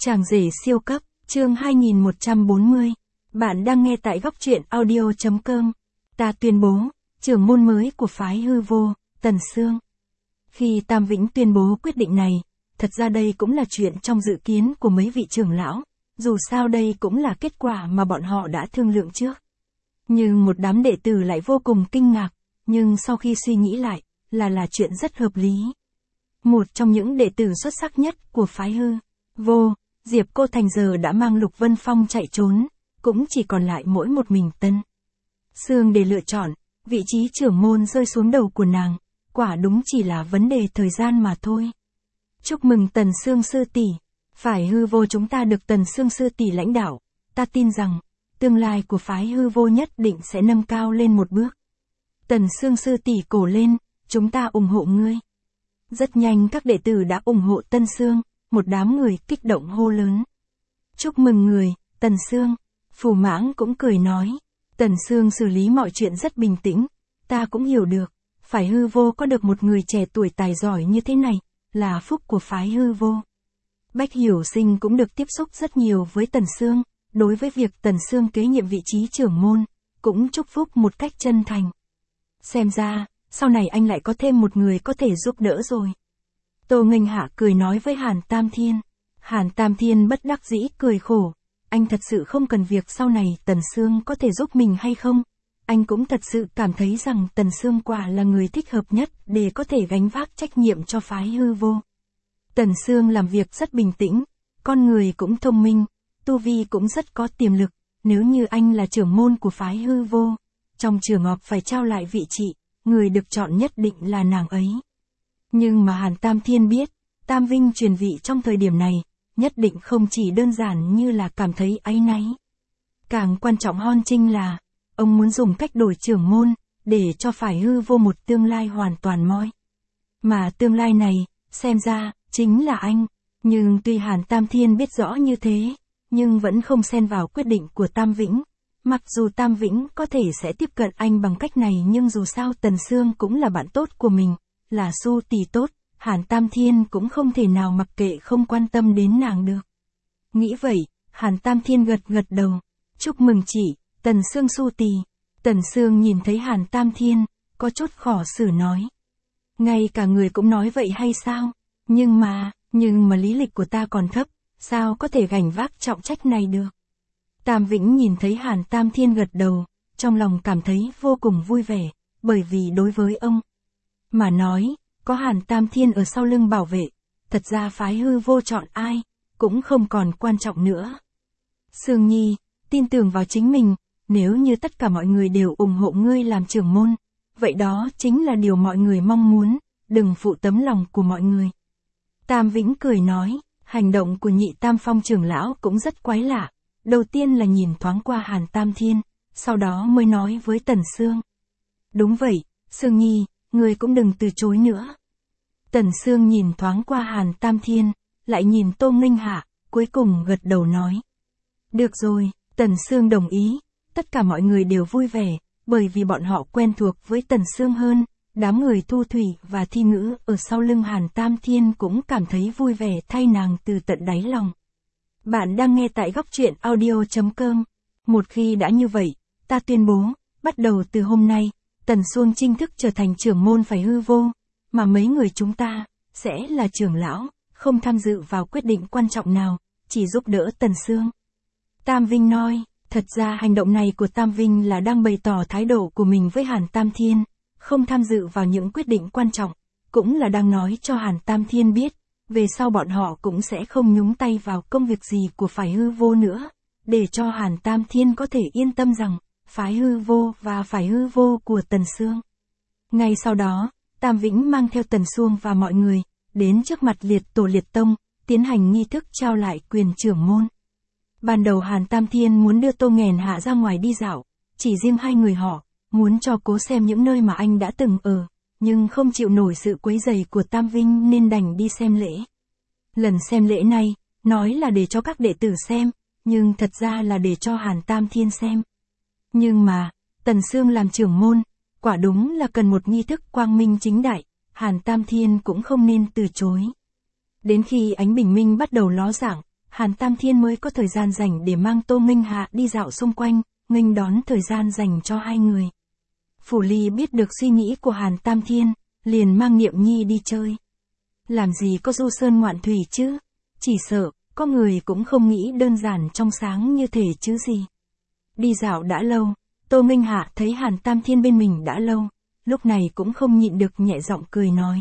Chàng rể siêu cấp, chương 2140. Bạn đang nghe tại góc truyện audio.com. Ta tuyên bố, trưởng môn mới của phái Hư Vô, Tần Sương. Khi Tam Vĩnh tuyên bố quyết định này, thật ra đây cũng là chuyện trong dự kiến của mấy vị trưởng lão, dù sao đây cũng là kết quả mà bọn họ đã thương lượng trước. Nhưng một đám đệ tử lại vô cùng kinh ngạc, nhưng sau khi suy nghĩ lại, là chuyện rất hợp lý. Một trong những đệ tử xuất sắc nhất của phái Hư Vô, Diệp Cô Thành giờ đã mang Lục Vân Phong chạy trốn, cũng chỉ còn lại mỗi một mình Tần Sương để lựa chọn, vị trí trưởng môn rơi xuống đầu của nàng, quả đúng chỉ là vấn đề thời gian mà thôi. Chúc mừng Tần Sương sư tỷ, phái Hư Vô chúng ta được Tần Sương sư tỷ lãnh đạo, ta tin rằng, tương lai của phái Hư Vô nhất định sẽ nâng cao lên một bước. Tần Sương sư tỷ cổ lên, chúng ta ủng hộ ngươi. Rất nhanh các đệ tử đã ủng hộ Tần Sương, một đám người kích động hô lớn. Chúc mừng người, Tần Sương. Phù Mãng cũng cười nói. Tần Sương xử lý mọi chuyện rất bình tĩnh, ta cũng hiểu được, phái Hư Vô có được một người trẻ tuổi tài giỏi như thế này, là phúc của phái Hư Vô. Bách Hiểu Sinh cũng được tiếp xúc rất nhiều với Tần Sương, đối với việc Tần Sương kế nhiệm vị trí trưởng môn, cũng chúc phúc một cách chân thành. Xem ra, sau này anh lại có thêm một người có thể giúp đỡ rồi. Tô Nghênh Hạ cười nói với Hàn Tam Thiên. Hàn Tam Thiên bất đắc dĩ cười khổ. Anh thật sự không cần việc sau này Tần Sương có thể giúp mình hay không. Anh cũng thật sự cảm thấy rằng Tần Sương quả là người thích hợp nhất để có thể gánh vác trách nhiệm cho phái Hư Vô. Tần Sương làm việc rất bình tĩnh, con người cũng thông minh, tu vi cũng rất có tiềm lực. Nếu như anh là trưởng môn của phái Hư Vô, trong trường họp phải trao lại vị trí, người được chọn nhất định là nàng ấy. Nhưng mà Hàn Tam Thiên biết, Tam Vinh truyền vị trong thời điểm này, nhất định không chỉ đơn giản như là cảm thấy áy náy. Càng quan trọng hơn chính là, ông muốn dùng cách đổi trưởng môn, để cho phái Hư Vô một tương lai hoàn toàn mới. Mà tương lai này, xem ra, chính là anh. Nhưng tuy Hàn Tam Thiên biết rõ như thế, nhưng vẫn không xen vào quyết định của Tam Vĩnh. Mặc dù Tam Vĩnh có thể sẽ tiếp cận anh bằng cách này nhưng dù sao Tần Sương cũng là bạn tốt của mình, là Su tỷ tốt, Hàn Tam Thiên cũng không thể nào mặc kệ không quan tâm đến nàng được. Nghĩ vậy, Hàn Tam Thiên gật gật đầu. Chúc mừng chị, Tần Sương Su tỷ. Tần Sương nhìn thấy Hàn Tam Thiên, có chút khó xử nói. Ngay cả người cũng nói vậy hay sao? Nhưng mà lý lịch của ta còn thấp, sao có thể gánh vác trọng trách này được? Tam Vĩnh nhìn thấy Hàn Tam Thiên gật đầu, trong lòng cảm thấy vô cùng vui vẻ, bởi vì đối với ông mà nói, có Hàn Tam Thiên ở sau lưng bảo vệ, thật ra phái Hư Vô chọn ai, cũng không còn quan trọng nữa. Sương Nhi, tin tưởng vào chính mình, nếu như tất cả mọi người đều ủng hộ ngươi làm trưởng môn, vậy đó chính là điều mọi người mong muốn, đừng phụ tấm lòng của mọi người. Tam Vĩnh cười nói, hành động của Nhị Tam Phong trưởng lão cũng rất quái lạ, đầu tiên là nhìn thoáng qua Hàn Tam Thiên, sau đó mới nói với Tần Sương. Đúng vậy, Sương Nhi, ngươi cũng đừng từ chối nữa. Tần Sương nhìn thoáng qua Hàn Tam Thiên, lại nhìn Tô Nghênh Hạ, cuối cùng gật đầu nói. Được rồi, Tần Sương đồng ý, tất cả mọi người đều vui vẻ, bởi vì bọn họ quen thuộc với Tần Sương hơn, đám người Thu Thủy và Thi Ngữ ở sau lưng Hàn Tam Thiên cũng cảm thấy vui vẻ thay nàng từ tận đáy lòng. Bạn đang nghe tại góc truyện audio.com. Một khi đã như vậy, ta tuyên bố, bắt đầu từ hôm nay, Tần Sương chính thức trở thành trưởng môn phái Hư Vô, mà mấy người chúng ta, sẽ là trưởng lão, không tham dự vào quyết định quan trọng nào, chỉ giúp đỡ Tần Sương. Tam Vinh nói, thật ra hành động này của Tam Vinh là đang bày tỏ thái độ của mình với Hàn Tam Thiên, không tham dự vào những quyết định quan trọng, cũng là đang nói cho Hàn Tam Thiên biết, về sau bọn họ cũng sẽ không nhúng tay vào công việc gì của phái Hư Vô nữa, để cho Hàn Tam Thiên có thể yên tâm rằng, phái Hư Vô và phái Hư Vô của Tần Sương. Ngay sau đó, Tam Vĩnh mang theo Tần Sương và mọi người, đến trước mặt liệt tổ liệt tông, tiến hành nghi thức trao lại quyền trưởng môn. Ban đầu Hàn Tam Thiên muốn đưa Tô Nghênh Hạ ra ngoài đi dạo, chỉ riêng hai người họ, muốn cho cố xem những nơi mà anh đã từng ở, nhưng không chịu nổi sự quấy rầy của Tam Vinh nên đành đi xem lễ. Lần xem lễ này, nói là để cho các đệ tử xem, nhưng thật ra là để cho Hàn Tam Thiên xem. Nhưng mà, Tần Sương làm trưởng môn, quả đúng là cần một nghi thức quang minh chính đại, Hàn Tam Thiên cũng không nên từ chối. Đến khi ánh bình minh bắt đầu ló dạng, Hàn Tam Thiên mới có thời gian rảnh để mang Tô Nghênh Hạ đi dạo xung quanh, nghênh đón thời gian dành cho hai người. Phủ Ly biết được suy nghĩ của Hàn Tam Thiên, liền mang Niệm Nhi đi chơi. Làm gì có du sơn ngoạn thủy chứ, chỉ sợ, có người cũng không nghĩ đơn giản trong sáng như thể chứ gì. Đi dạo đã lâu, Tô Nghênh Hạ thấy Hàn Tam Thiên bên mình đã lâu, lúc này cũng không nhịn được nhẹ giọng cười nói.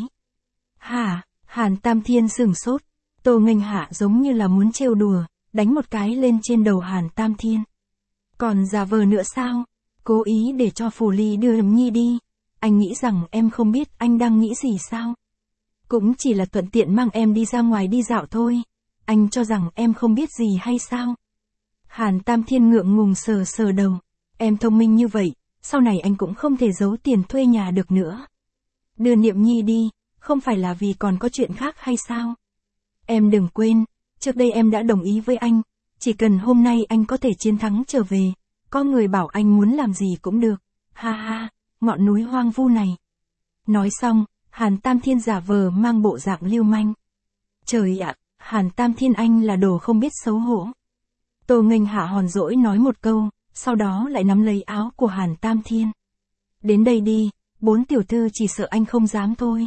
Hả, Hàn Tam Thiên sửng sốt, Tô Nghênh Hạ giống như là muốn trêu đùa, đánh một cái lên trên đầu Hàn Tam Thiên. Còn giả vờ nữa sao? Cố ý để cho Phủ Ly đưa Niệm Nhi đi. Anh nghĩ rằng em không biết anh đang nghĩ gì sao? Cũng chỉ là thuận tiện mang em đi ra ngoài đi dạo thôi. Anh cho rằng em không biết gì hay sao? Hàn Tam Thiên ngượng ngùng sờ sờ đầu. Em thông minh như vậy, sau này anh cũng không thể giấu tiền thuê nhà được nữa. Đưa Niệm Nhi đi, không phải là vì còn có chuyện khác hay sao? Em đừng quên, trước đây em đã đồng ý với anh, chỉ cần hôm nay anh có thể chiến thắng trở về, có người bảo anh muốn làm gì cũng được. Ha ha, ngọn núi hoang vu này. Nói xong, Hàn Tam Thiên giả vờ mang bộ dạng lưu manh. Trời ạ, Hàn Tam Thiên anh là đồ không biết xấu hổ. Tô Nghênh Hạ hòn dỗi nói một câu, sau đó lại nắm lấy áo của Hàn Tam Thiên. Đến đây đi, 4 tiểu thư chỉ sợ anh không dám thôi.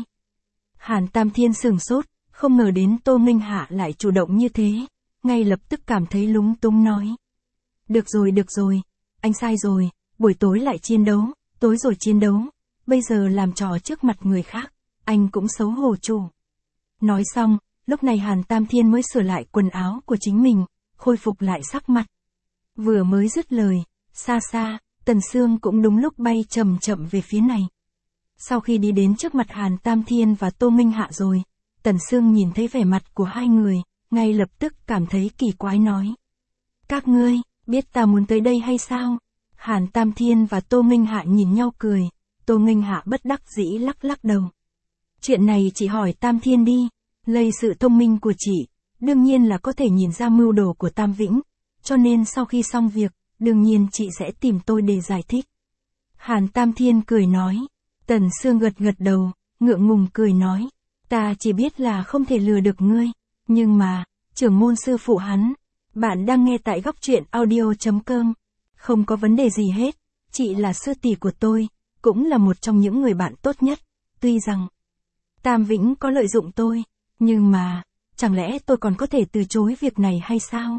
Hàn Tam Thiên sửng sốt, không ngờ đến Tô Nghênh Hạ lại chủ động như thế, ngay lập tức cảm thấy lúng túng nói. Được rồi, anh sai rồi, buổi tối lại chiến đấu, tối rồi chiến đấu, bây giờ làm trò trước mặt người khác, anh cũng xấu hổ chủ. Nói xong, lúc này Hàn Tam Thiên mới sửa lại quần áo của chính mình, khôi phục lại sắc mặt. Vừa mới dứt lời, xa xa, Tần Sương cũng đúng lúc bay chậm chậm về phía này. Sau khi đi đến trước mặt Hàn Tam Thiên và Tô Nghênh Hạ rồi, Tần Sương nhìn thấy vẻ mặt của hai người, ngay lập tức cảm thấy kỳ quái nói. Các ngươi, biết ta muốn tới đây hay sao? Hàn Tam Thiên và Tô Nghênh Hạ nhìn nhau cười, Tô Nghênh Hạ bất đắc dĩ lắc lắc đầu. Chuyện này chị hỏi Tam Thiên đi, lấy sự thông minh của chị, đương nhiên là có thể nhìn ra mưu đồ của Tam Vĩnh, cho nên sau khi xong việc, đương nhiên chị sẽ tìm tôi để giải thích. Hàn Tam Thiên cười nói, Tần Sương gật gật đầu, ngượng ngùng cười nói, ta chỉ biết là không thể lừa được ngươi, nhưng mà, trưởng môn sư phụ hắn, bạn đang nghe tại góc truyện audio.com, không có vấn đề gì hết, chị là sư tỷ của tôi, cũng là một trong những người bạn tốt nhất, tuy rằng Tam Vĩnh có lợi dụng tôi, nhưng mà, chẳng lẽ tôi còn có thể từ chối việc này hay sao?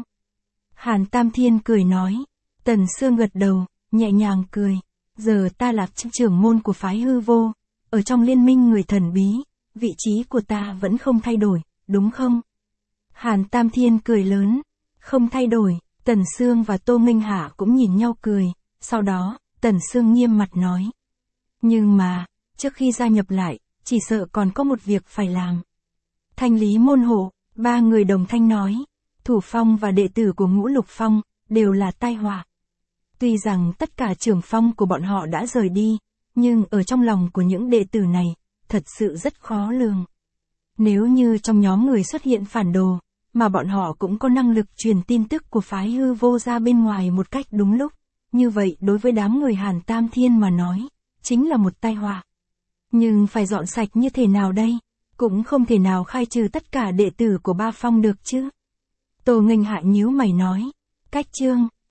Hàn Tam Thiên cười nói, Tần Sương gật đầu, nhẹ nhàng cười, giờ ta là trưởng môn của phái hư vô, ở trong liên minh người thần bí, vị trí của ta vẫn không thay đổi, đúng không? Hàn Tam Thiên cười lớn, không thay đổi, Tần Sương và Tô Nghênh Hạ cũng nhìn nhau cười, sau đó, Tần Sương nghiêm mặt nói. Nhưng mà, trước khi gia nhập lại, chỉ sợ còn có một việc phải làm. Thanh lý môn hộ, 3 người đồng thanh nói, Thủ Phong và đệ tử của Ngũ Lục Phong, đều là tai họa. Tuy rằng tất cả trưởng phong của bọn họ đã rời đi, nhưng ở trong lòng của những đệ tử này, thật sự rất khó lường. Nếu như trong nhóm người xuất hiện phản đồ, mà bọn họ cũng có năng lực truyền tin tức của phái hư vô ra bên ngoài một cách đúng lúc, như vậy đối với đám người Hàn Tam Thiên mà nói, chính là một tai họa. Nhưng phải dọn sạch như thế nào đây? Cũng không thể nào khai trừ tất cả đệ tử của ba phong được chứ. Tô Nghênh Hạ nhíu mày nói, cách chương,